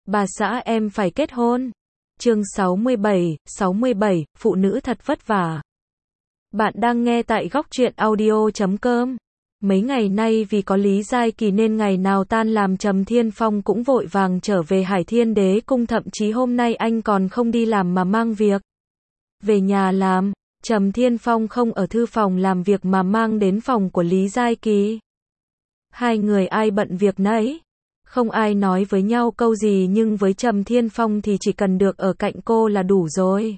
Bà xã em phải kết hôn. Chương 67, phụ nữ thật vất vả. Bạn đang nghe tại góc truyện audio.com. Mấy ngày nay vì có Lý Giai Kỳ nên ngày nào tan làm Trầm Thiên Phong cũng vội vàng trở về Hải Thiên Đế Cung, thậm chí hôm nay anh còn không đi làm mà mang việc về nhà làm. Trầm Thiên Phong không ở thư phòng làm việc mà mang đến phòng của Lý Giai Kỳ. Hai người ai bận việc nấy. Không ai nói với nhau câu gì, nhưng với Trầm Thiên Phong thì chỉ cần được ở cạnh cô là đủ rồi.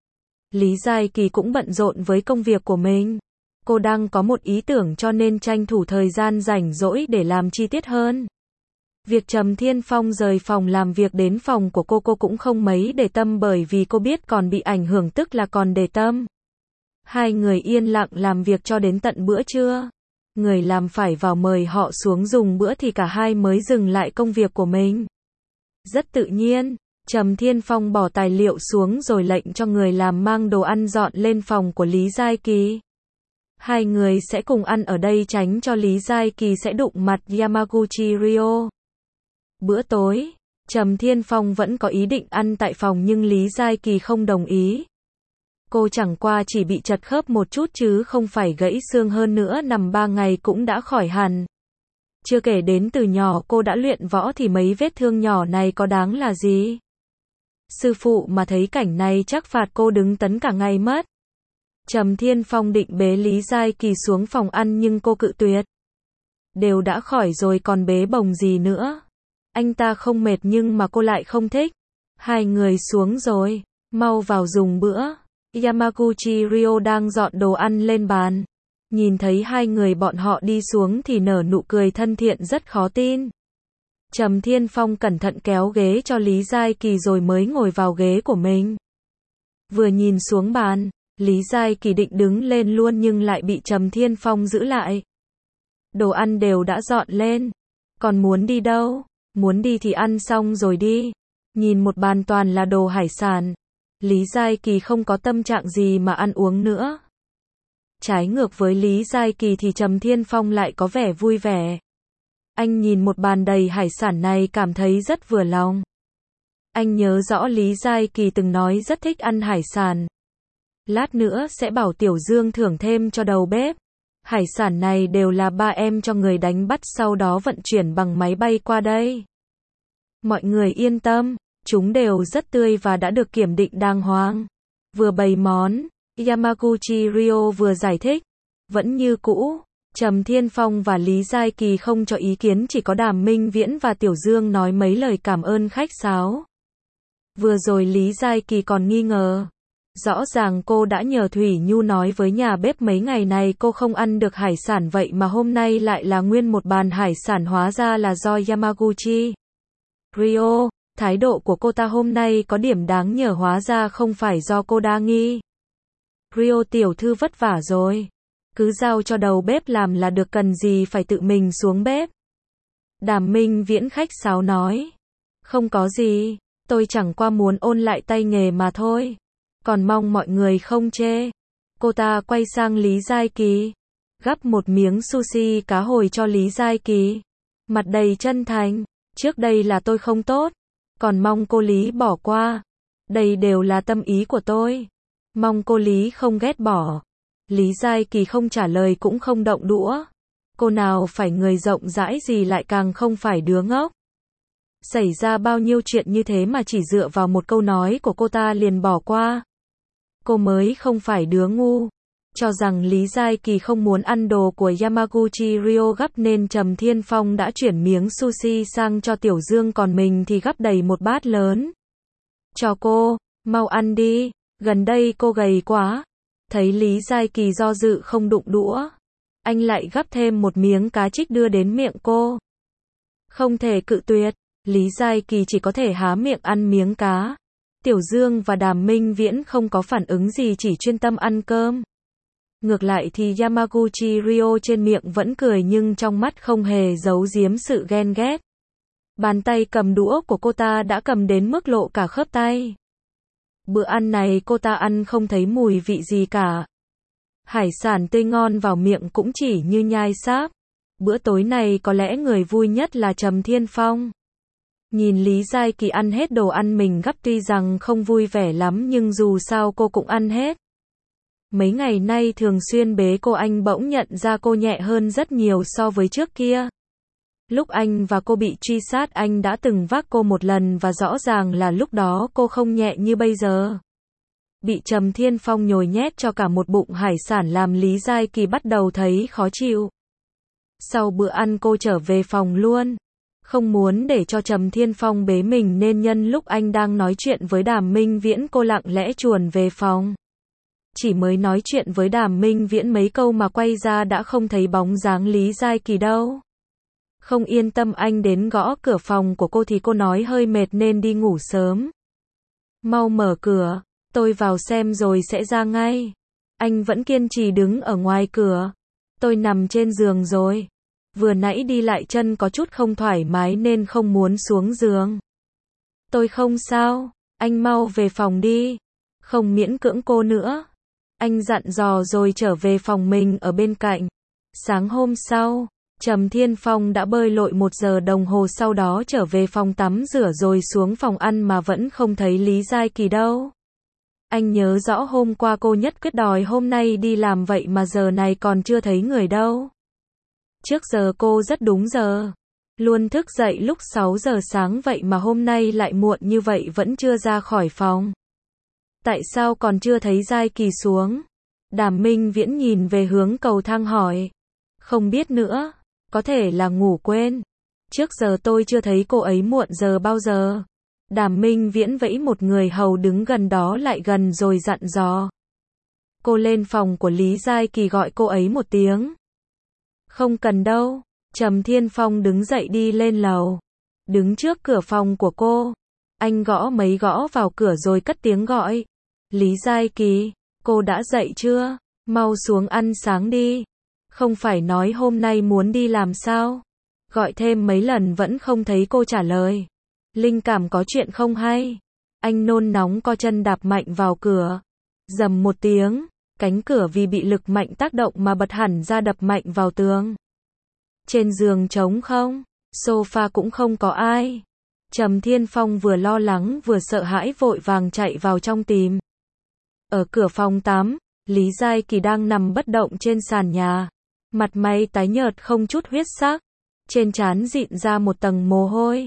Lý Giai Kỳ cũng bận rộn với công việc của mình. Cô đang có một ý tưởng cho nên tranh thủ thời gian rảnh rỗi để làm chi tiết hơn. Việc Trầm Thiên Phong rời phòng làm việc đến phòng của cô cũng không mấy để tâm, bởi vì cô biết còn bị ảnh hưởng tức là còn để tâm. Hai người yên lặng làm việc cho đến tận bữa trưa. Người làm phải vào mời họ xuống dùng bữa thì cả hai mới dừng lại công việc của mình. Rất tự nhiên, Trầm Thiên Phong bỏ tài liệu xuống rồi lệnh cho người làm mang đồ ăn dọn lên phòng của Lý Giai Kỳ. Hai người sẽ cùng ăn ở đây tránh cho Lý Giai Kỳ sẽ đụng mặt Yamaguchi Ryo. Bữa tối, Trầm Thiên Phong vẫn có ý định ăn tại phòng nhưng Lý Giai Kỳ không đồng ý. Cô chẳng qua chỉ bị chật khớp một chút chứ không phải gãy xương, hơn nữa nằm 3 ngày cũng đã khỏi hẳn. Chưa kể đến từ nhỏ cô đã luyện võ thì mấy vết thương nhỏ này có đáng là gì. Sư phụ mà thấy cảnh này chắc phạt cô đứng tấn cả ngày mất. Trầm Thiên Phong định bế Lý Giai Kỳ xuống phòng ăn nhưng cô cự tuyệt. Đều đã khỏi rồi còn bế bồng gì nữa. Anh ta không mệt nhưng mà cô lại không thích. Hai người xuống rồi, mau vào dùng bữa. Yamaguchi Ryo đang dọn đồ ăn lên bàn. Nhìn thấy hai người bọn họ đi xuống thì nở nụ cười thân thiện rất khó tin. Trầm Thiên Phong cẩn thận kéo ghế cho Lý Giai Kỳ rồi mới ngồi vào ghế của mình. Vừa nhìn xuống bàn, Lý Giai Kỳ định đứng lên luôn nhưng lại bị Trầm Thiên Phong giữ lại. Đồ ăn đều đã dọn lên. Còn muốn đi đâu? Muốn đi thì ăn xong rồi đi. Nhìn một bàn toàn là đồ hải sản. Lý Giai Kỳ không có tâm trạng gì mà ăn uống nữa. Trái ngược với Lý Giai Kỳ thì Trầm Thiên Phong lại có vẻ vui vẻ. Anh nhìn một bàn đầy hải sản này cảm thấy rất vừa lòng. Anh nhớ rõ Lý Giai Kỳ từng nói rất thích ăn hải sản. Lát nữa sẽ bảo Tiểu Dương thưởng thêm cho đầu bếp. Hải sản này đều là ba em cho người đánh bắt sau đó vận chuyển bằng máy bay qua đây. Mọi người yên tâm. Chúng đều rất tươi và đã được kiểm định đàng hoàng. Vừa bày món, Yamaguchi Ryo vừa giải thích. Vẫn như cũ, Trầm Thiên Phong và Lý Giai Kỳ không cho ý kiến, chỉ có Đàm Minh Viễn và Tiểu Dương nói mấy lời cảm ơn khách sáo. Vừa rồi Lý Giai Kỳ còn nghi ngờ. Rõ ràng cô đã nhờ Thủy Nhu nói với nhà bếp mấy ngày này cô không ăn được hải sản, vậy mà hôm nay lại là nguyên một bàn hải sản, hóa ra là do Yamaguchi Ryo. Thái độ của cô ta hôm nay có điểm đáng nhờ, hóa ra không phải do cô đa nghi. Ryo tiểu thư vất vả rồi. Cứ giao cho đầu bếp làm là được, cần gì phải tự mình xuống bếp. Đàm Minh Viễn khách sáo nói. Không có gì, tôi chẳng qua muốn ôn lại tay nghề mà thôi. Còn mong mọi người không chê. Cô ta quay sang Lý Giai Kỳ. Gắp một miếng sushi cá hồi cho Lý Giai Kỳ. Mặt đầy chân thành. Trước đây là tôi không tốt. Còn mong cô Lý bỏ qua. Đây đều là tâm ý của tôi. Mong cô Lý không ghét bỏ. Lý Giai Kỳ không trả lời cũng không động đũa. Cô nào phải người rộng rãi gì, lại càng không phải đứa ngốc. Xảy ra bao nhiêu chuyện như thế mà chỉ dựa vào một câu nói của cô ta liền bỏ qua. Cô mới không phải đứa ngu. Cho rằng Lý Giai Kỳ không muốn ăn đồ của Yamaguchi Ryo gắp nên Trầm Thiên Phong đã chuyển miếng sushi sang cho Tiểu Dương, còn mình thì gắp đầy một bát lớn. Cho cô, mau ăn đi, gần đây cô gầy quá. Thấy Lý Giai Kỳ do dự không đụng đũa, anh lại gắp thêm một miếng cá trích đưa đến miệng cô. Không thể cự tuyệt, Lý Giai Kỳ chỉ có thể há miệng ăn miếng cá. Tiểu Dương và Đàm Minh Viễn không có phản ứng gì, chỉ chuyên tâm ăn cơm. Ngược lại thì Yamaguchi Ryo trên miệng vẫn cười nhưng trong mắt không hề giấu giếm sự ghen ghét. Bàn tay cầm đũa của cô ta đã cầm đến mức lộ cả khớp tay. Bữa ăn này cô ta ăn không thấy mùi vị gì cả. Hải sản tươi ngon vào miệng cũng chỉ như nhai sáp. Bữa tối này có lẽ người vui nhất là Trầm Thiên Phong. Nhìn Lý Giai Kỳ ăn hết đồ ăn mình gắp tuy rằng không vui vẻ lắm nhưng dù sao cô cũng ăn hết. Mấy ngày nay thường xuyên bế cô anh bỗng nhận ra cô nhẹ hơn rất nhiều so với trước kia. Lúc anh và cô bị truy sát anh đã từng vác cô một lần và rõ ràng là lúc đó cô không nhẹ như bây giờ. Bị Trầm Thiên Phong nhồi nhét cho cả một bụng hải sản làm Lý Giai Kỳ bắt đầu thấy khó chịu. Sau bữa ăn cô trở về phòng luôn. Không muốn để cho Trầm Thiên Phong bế mình nên nhân lúc anh đang nói chuyện với Đàm Minh Viễn cô lặng lẽ chuồn về phòng. Chỉ mới nói chuyện với Đàm Minh Viễn mấy câu mà quay ra đã không thấy bóng dáng Lý Giai Kỳ đâu. Không yên tâm anh đến gõ cửa phòng của cô thì cô nói hơi mệt nên đi ngủ sớm. Mau mở cửa, tôi vào xem rồi sẽ ra ngay. Anh vẫn kiên trì đứng ở ngoài cửa. Tôi nằm trên giường rồi. Vừa nãy đi lại chân có chút không thoải mái nên không muốn xuống giường. Tôi không sao, anh mau về phòng đi. Không miễn cưỡng cô nữa. Anh dặn dò rồi trở về phòng mình ở bên cạnh. Sáng hôm sau, Trầm Thiên Phong đã bơi lội 1 giờ đồng hồ sau đó trở về phòng tắm rửa rồi xuống phòng ăn mà vẫn không thấy Lý Giai Kỳ đâu. Anh nhớ rõ hôm qua cô nhất quyết đòi hôm nay đi làm vậy mà giờ này còn chưa thấy người đâu. Trước giờ cô rất đúng giờ. Luôn thức dậy lúc 6 giờ sáng vậy mà hôm nay lại muộn như vậy vẫn chưa ra khỏi phòng. Tại sao còn chưa thấy Giai Kỳ xuống? Đàm Minh Viễn nhìn về hướng cầu thang hỏi. Không biết nữa, có thể là ngủ quên. Trước giờ tôi chưa thấy cô ấy muộn giờ bao giờ. Đàm Minh Viễn vẫy một người hầu đứng gần đó lại gần rồi dặn dò. Cô lên phòng của Lý Giai Kỳ gọi cô ấy một tiếng. Không cần đâu. Trầm Thiên Phong đứng dậy đi lên lầu. Đứng trước cửa phòng của cô. Anh gõ mấy gõ vào cửa rồi cất tiếng gọi. Lý Giai Kỳ, cô đã dậy chưa? Mau xuống ăn sáng đi. Không phải nói hôm nay muốn đi làm sao? Gọi thêm mấy lần vẫn không thấy cô trả lời. Linh cảm có chuyện không hay. Anh nôn nóng co chân đạp mạnh vào cửa. Rầm một tiếng, cánh cửa vì bị lực mạnh tác động mà bật hẳn ra đập mạnh vào tường. Trên giường trống không, sofa cũng không có ai. Trầm Thiên Phong vừa lo lắng vừa sợ hãi vội vàng chạy vào trong tìm. Ở cửa phòng tắm, Lý Giai Kỳ đang nằm bất động trên sàn nhà. Mặt mày tái nhợt không chút huyết sắc. Trên trán dịn ra một tầng mồ hôi.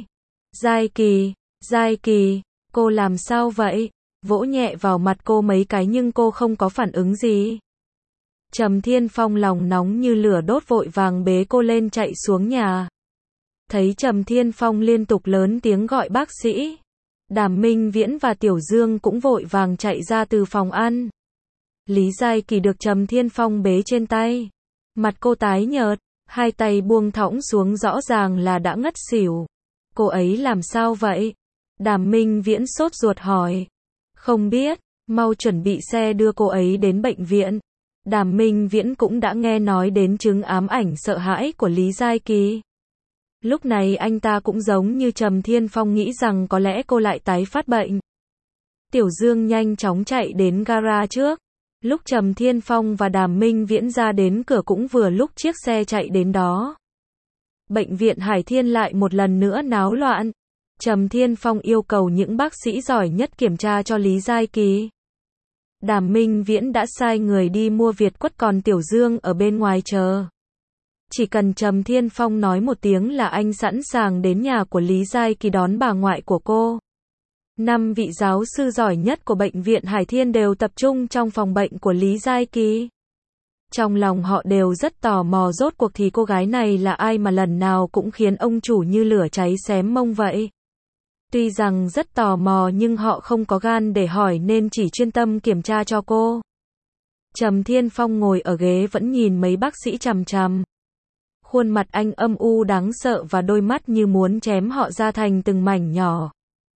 Giai Kỳ, cô làm sao vậy? Vỗ nhẹ vào mặt cô mấy cái nhưng cô không có phản ứng gì. Trầm Thiên Phong lòng nóng như lửa đốt vội vàng bế cô lên chạy xuống nhà. Thấy Trầm Thiên Phong liên tục lớn tiếng gọi bác sĩ. Đàm Minh Viễn và Tiểu Dương cũng vội vàng chạy ra từ phòng ăn. Lý Giai Kỳ được Trầm Thiên Phong bế trên tay. Mặt cô tái nhợt, hai tay buông thõng xuống rõ ràng là đã ngất xỉu. Cô ấy làm sao vậy? Đàm Minh Viễn sốt ruột hỏi. Không biết, mau chuẩn bị xe đưa cô ấy đến bệnh viện. Đàm Minh Viễn cũng đã nghe nói đến chứng ám ảnh sợ hãi của Lý Giai Kỳ. Lúc này anh ta cũng giống như Trầm Thiên Phong nghĩ rằng có lẽ cô lại tái phát bệnh. Tiểu Dương nhanh chóng chạy đến gara trước. Lúc Trầm Thiên Phong và Đàm Minh Viễn ra đến cửa cũng vừa lúc chiếc xe chạy đến đó. Bệnh viện Hải Thiên lại một lần nữa náo loạn. Trầm Thiên Phong yêu cầu những bác sĩ giỏi nhất kiểm tra cho Lý Giai Kỳ. Đàm Minh Viễn đã sai người đi mua Việt quất còn Tiểu Dương ở bên ngoài chờ. Chỉ cần Trầm Thiên Phong nói một tiếng là anh sẵn sàng đến nhà của Lý Giai Kỳ đón bà ngoại của cô. 5 vị giáo sư giỏi nhất của bệnh viện Hải Thiên đều tập trung trong phòng bệnh của Lý Giai Kỳ. Trong lòng họ đều rất tò mò rốt cuộc thì cô gái này là ai mà lần nào cũng khiến ông chủ như lửa cháy xém mông vậy. Tuy rằng rất tò mò nhưng họ không có gan để hỏi nên chỉ chuyên tâm kiểm tra cho cô. Trầm Thiên Phong ngồi ở ghế vẫn nhìn mấy bác sĩ chằm chằm. Khuôn mặt anh âm u đáng sợ và đôi mắt như muốn chém họ ra thành từng mảnh nhỏ.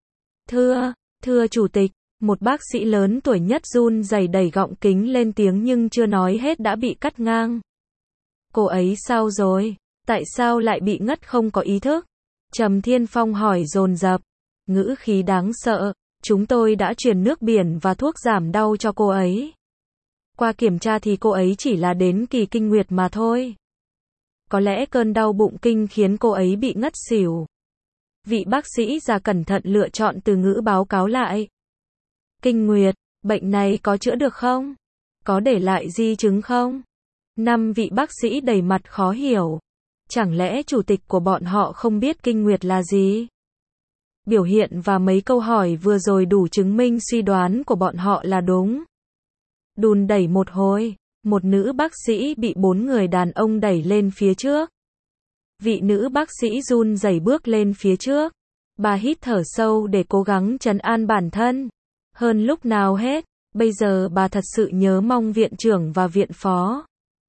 Thưa chủ tịch, một bác sĩ lớn tuổi nhất run rẩy đẩy gọng kính lên tiếng nhưng chưa nói hết đã bị cắt ngang. Cô ấy sao rồi? Tại sao lại bị ngất không có ý thức? Trầm Thiên Phong hỏi dồn dập, ngữ khí đáng sợ. Chúng tôi đã truyền nước biển và thuốc giảm đau cho cô ấy. Qua kiểm tra thì cô ấy chỉ là đến kỳ kinh nguyệt mà thôi. Có lẽ cơn đau bụng kinh khiến cô ấy bị ngất xỉu. Vị bác sĩ già cẩn thận lựa chọn từ ngữ báo cáo lại. Kinh nguyệt, bệnh này có chữa được không? Có để lại di chứng không? 5 vị bác sĩ đầy mặt khó hiểu. Chẳng lẽ chủ tịch của bọn họ không biết kinh nguyệt là gì? Biểu hiện và mấy câu hỏi vừa rồi đủ chứng minh suy đoán của bọn họ là đúng. Đùn đẩy một hồi, một nữ bác sĩ bị 4 người đàn ông đẩy lên phía trước. Vị nữ bác sĩ run rẩy bước lên phía trước. Bà hít thở sâu để cố gắng trấn an bản thân. Hơn lúc nào hết, bây giờ bà thật sự nhớ mong viện trưởng và viện phó.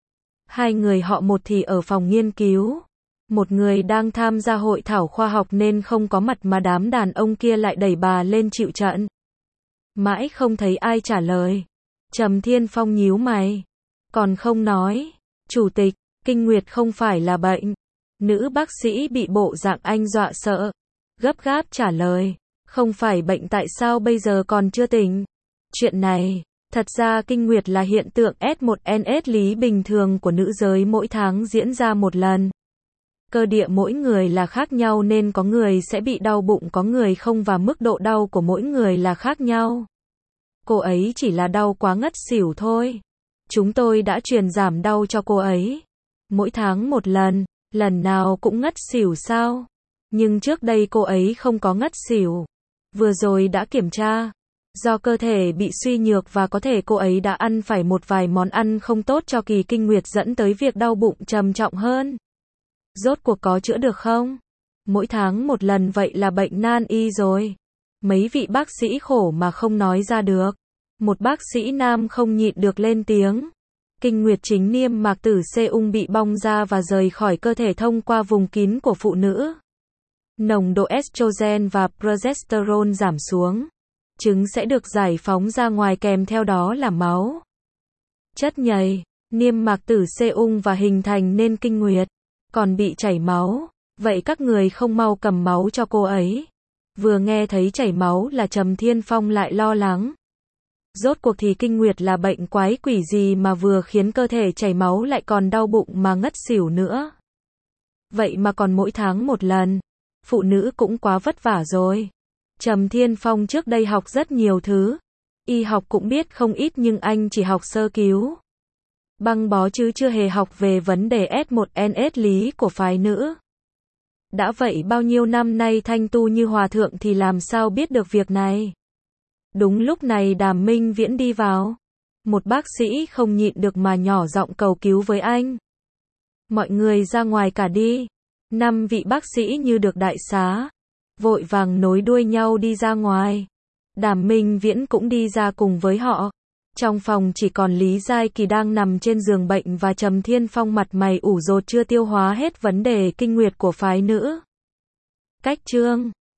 2 người họ, một thì ở phòng nghiên cứu, một người đang tham gia hội thảo khoa học nên không có mặt, mà đám đàn ông kia lại đẩy bà lên chịu trận. Mãi không thấy ai trả lời. Trầm Thiên Phong nhíu mày. Còn không nói. Chủ tịch, kinh nguyệt không phải là bệnh. Nữ bác sĩ bị bộ dạng anh dọa sợ. Gấp gáp trả lời. Không phải bệnh, tại sao bây giờ còn chưa tỉnh? Chuyện này, thật ra kinh nguyệt là hiện tượng S1NS lý bình thường của nữ giới mỗi tháng diễn ra một lần. Cơ địa mỗi người là khác nhau nên có người sẽ bị đau bụng, có người không, và mức độ đau của mỗi người là khác nhau. Cô ấy chỉ là đau quá ngất xỉu thôi. Chúng tôi đã truyền giảm đau cho cô ấy. Mỗi tháng một lần, lần nào cũng ngất xỉu sao? Nhưng trước đây cô ấy không có ngất xỉu. Vừa rồi đã kiểm tra. Do cơ thể bị suy nhược và có thể cô ấy đã ăn phải một vài món ăn không tốt cho kỳ kinh nguyệt dẫn tới việc đau bụng trầm trọng hơn. Rốt cuộc có chữa được không? Mỗi tháng một lần vậy là bệnh nan y rồi. Mấy vị bác sĩ khổ mà không nói ra được. Một bác sĩ nam không nhịn được lên tiếng. Kinh nguyệt chính niêm mạc tử C ung bị bong ra và rời khỏi cơ thể thông qua vùng kín của phụ nữ. Nồng độ estrogen và progesterone giảm xuống. Trứng sẽ được giải phóng ra ngoài, kèm theo đó là máu. Chất nhầy, niêm mạc tử C ung và hình thành nên kinh nguyệt. Còn bị chảy máu. Vậy các người không mau cầm máu cho cô ấy. Vừa nghe thấy chảy máu là Trầm Thiên Phong lại lo lắng. Rốt cuộc thì kinh nguyệt là bệnh quái quỷ gì mà vừa khiến cơ thể chảy máu lại còn đau bụng mà ngất xỉu nữa. Vậy mà còn mỗi tháng một lần. Phụ nữ cũng quá vất vả rồi. Trầm Thiên Phong trước đây học rất nhiều thứ. Y học cũng biết không ít nhưng anh chỉ học sơ cứu. Băng bó chứ chưa hề học về vấn đề S1NS lý của phái nữ. Đã vậy bao nhiêu năm nay thanh tu như hòa thượng thì làm sao biết được việc này. Đúng lúc này Đàm Minh Viễn đi vào. Một bác sĩ không nhịn được mà nhỏ giọng cầu cứu với anh. Mọi người ra ngoài cả đi. 5 vị bác sĩ như được đại xá. Vội vàng nối đuôi nhau đi ra ngoài. Đàm Minh Viễn cũng đi ra cùng với họ. Trong phòng chỉ còn Lý Giai Kỳ đang nằm trên giường bệnh và Trầm Thiên Phong mặt mày ủ rột chưa tiêu hóa hết vấn đề kinh nguyệt của phái nữ. Cách chương